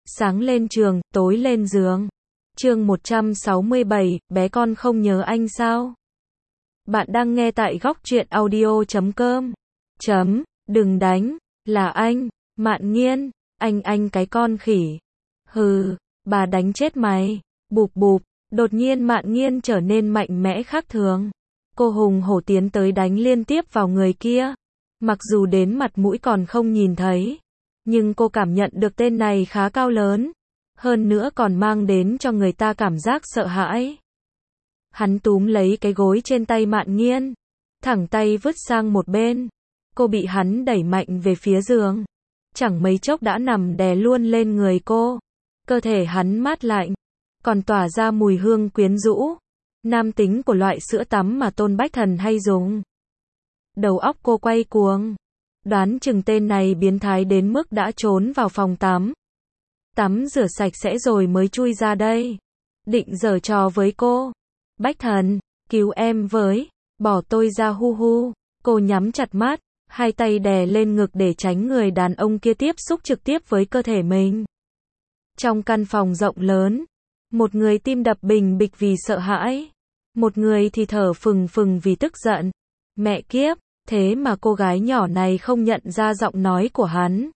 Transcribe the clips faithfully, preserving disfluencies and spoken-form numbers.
Sáng lên trường, tối lên giường. Chương một trăm sáu mươi bảy, bé con không nhớ anh sao? Bạn đang nghe tại góc truyện audio chấm com. Chấm, đừng đánh, là anh, Mạn Nghiên, anh anh cái con khỉ. Hừ, bà đánh chết mày. Bụp bụp, đột nhiên Mạn Nghiên trở nên mạnh mẽ khác thường. Cô hùng hổ tiến tới đánh liên tiếp vào người kia. Mặc dù đến mặt mũi còn không nhìn thấy, nhưng cô cảm nhận được tên này khá cao lớn. Hơn nữa còn mang đến cho người ta cảm giác sợ hãi. Hắn túm lấy cái gối trên tay Mạn Nghiên, thẳng tay vứt sang một bên. Cô bị hắn đẩy mạnh về phía giường. Chẳng mấy chốc đã nằm đè luôn lên người cô. Cơ thể hắn mát lạnh, còn tỏa ra mùi hương quyến rũ, nam tính của loại sữa tắm mà Tôn Bách Thần hay dùng. Đầu óc cô quay cuồng. Đoán chừng tên này biến thái đến mức đã trốn vào phòng tắm. Tắm rửa sạch sẽ rồi mới chui ra đây. Định giở trò với cô. Bách Thần, cứu em với. Bỏ tôi ra hu hu. Cô nhắm chặt mắt, hai tay đè lên ngực để tránh người đàn ông kia tiếp xúc trực tiếp với cơ thể mình. Trong căn phòng rộng lớn, một người tim đập bình bịch vì sợ hãi. Một người thì thở phừng phừng vì tức giận. Mẹ kiếp, thế mà cô gái nhỏ này không nhận ra giọng nói của hắn.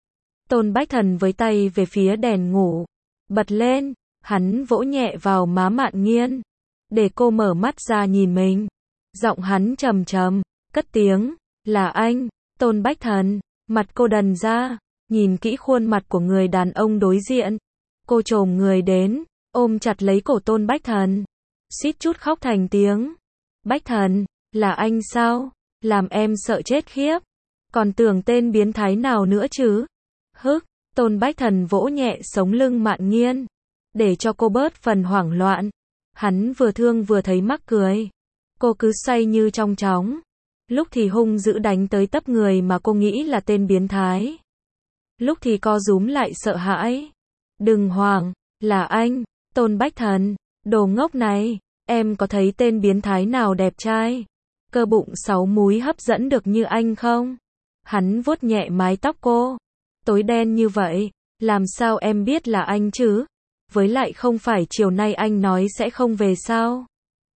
Tôn Bách Thần với tay về phía đèn ngủ. Bật lên, hắn vỗ nhẹ vào má Mạn Nghiên, để cô mở mắt ra nhìn mình. Giọng hắn trầm trầm, cất tiếng, là anh, Tôn Bách Thần. Mặt cô đần ra, nhìn kỹ khuôn mặt của người đàn ông đối diện. Cô chồm người đến, ôm chặt lấy cổ Tôn Bách Thần, suýt chút khóc thành tiếng. Bách Thần, là anh sao? Làm em sợ chết khiếp. Còn tưởng tên biến thái nào nữa chứ? Hức, Tôn Bách Thần vỗ nhẹ sống lưng Mạn Nghiên, để cho cô bớt phần hoảng loạn. Hắn vừa thương vừa thấy mắc cười. Cô cứ say như trong chóng. Lúc thì hung dữ đánh tới tấp người mà cô nghĩ là tên biến thái. Lúc thì co rúm lại sợ hãi. Đừng hoảng, là anh, Tôn Bách Thần. Đồ ngốc này, em có thấy tên biến thái nào đẹp trai, cơ bụng sáu múi hấp dẫn được như anh không? Hắn vuốt nhẹ mái tóc cô. Tối đen như vậy, làm sao em biết là anh chứ? Với lại không phải chiều nay anh nói sẽ không về sao?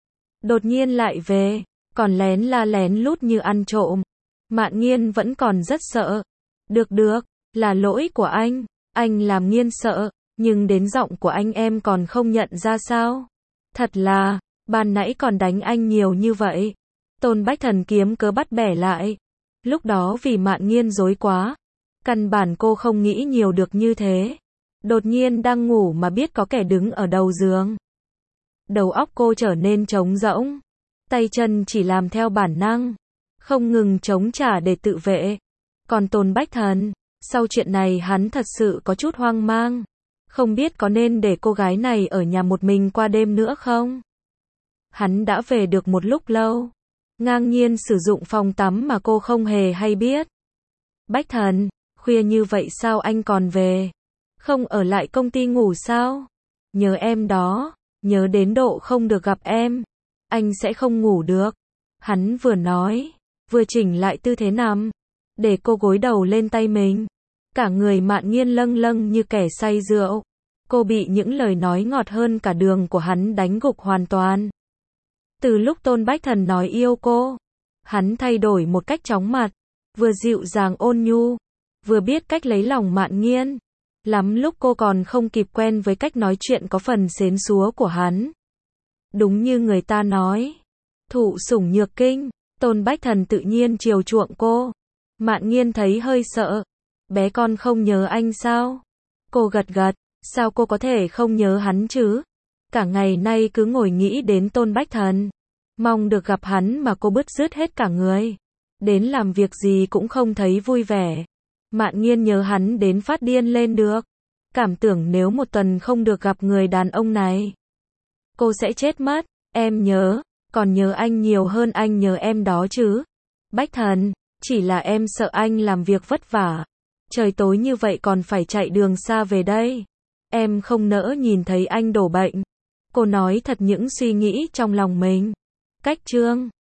Đột nhiên lại về, còn lén la lén lút như ăn trộm. Mạn Nghiên vẫn còn rất sợ. Được được, là lỗi của anh, anh làm Nghiên sợ, nhưng đến giọng của anh em còn không nhận ra sao? Thật là, ban nãy còn đánh anh nhiều như vậy. Tôn Bách Thần kiếm cớ bắt bẻ lại. Lúc đó vì Mạn Nghiên dối quá, căn bản cô không nghĩ nhiều được như thế. Đột nhiên đang ngủ mà biết có kẻ đứng ở đầu giường. Đầu óc cô trở nên trống rỗng. Tay chân chỉ làm theo bản năng, không ngừng chống trả để tự vệ. Còn Tôn Bách Thần, sau chuyện này hắn thật sự có chút hoang mang. Không biết có nên để cô gái này ở nhà một mình qua đêm nữa không? Hắn đã về được một lúc lâu, ngang nhiên sử dụng phòng tắm mà cô không hề hay biết. Bách Thần, khuya như vậy sao anh còn về? Không ở lại công ty ngủ sao? Nhớ em đó, nhớ đến độ không được gặp em. Anh sẽ không ngủ được. Hắn vừa nói, vừa chỉnh lại tư thế nằm, để cô gối đầu lên tay mình. Cả người Mạn Nghiên lâng lâng như kẻ say rượu. Cô bị những lời nói ngọt hơn cả đường của hắn đánh gục hoàn toàn. Từ lúc Tôn Bách Thần nói yêu cô, hắn thay đổi một cách chóng mặt, vừa dịu dàng ôn nhu, vừa biết cách lấy lòng Mạn Nghiên. Lắm lúc cô còn không kịp quen với cách nói chuyện có phần xến xúa của hắn. Đúng như người ta nói, thụ sủng nhược kinh, Tôn Bách Thần tự nhiên chiều chuộng cô. Mạn Nghiên thấy hơi sợ. Bé con không nhớ anh sao? Cô gật gật, sao cô có thể không nhớ hắn chứ? Cả ngày nay cứ ngồi nghĩ đến Tôn Bách Thần, mong được gặp hắn mà cô bứt rứt hết cả người. Đến làm việc gì cũng không thấy vui vẻ. Mạn Nghiên nhớ hắn đến phát điên lên được. Cảm tưởng nếu một tuần không được gặp người đàn ông này, cô sẽ chết mất. Em nhớ, còn nhớ anh nhiều hơn anh nhớ em đó chứ. Bách Thần, chỉ là em sợ anh làm việc vất vả. Trời tối như vậy còn phải chạy đường xa về đây. Em không nỡ nhìn thấy anh đổ bệnh. Cô nói thật những suy nghĩ trong lòng mình. Cách chương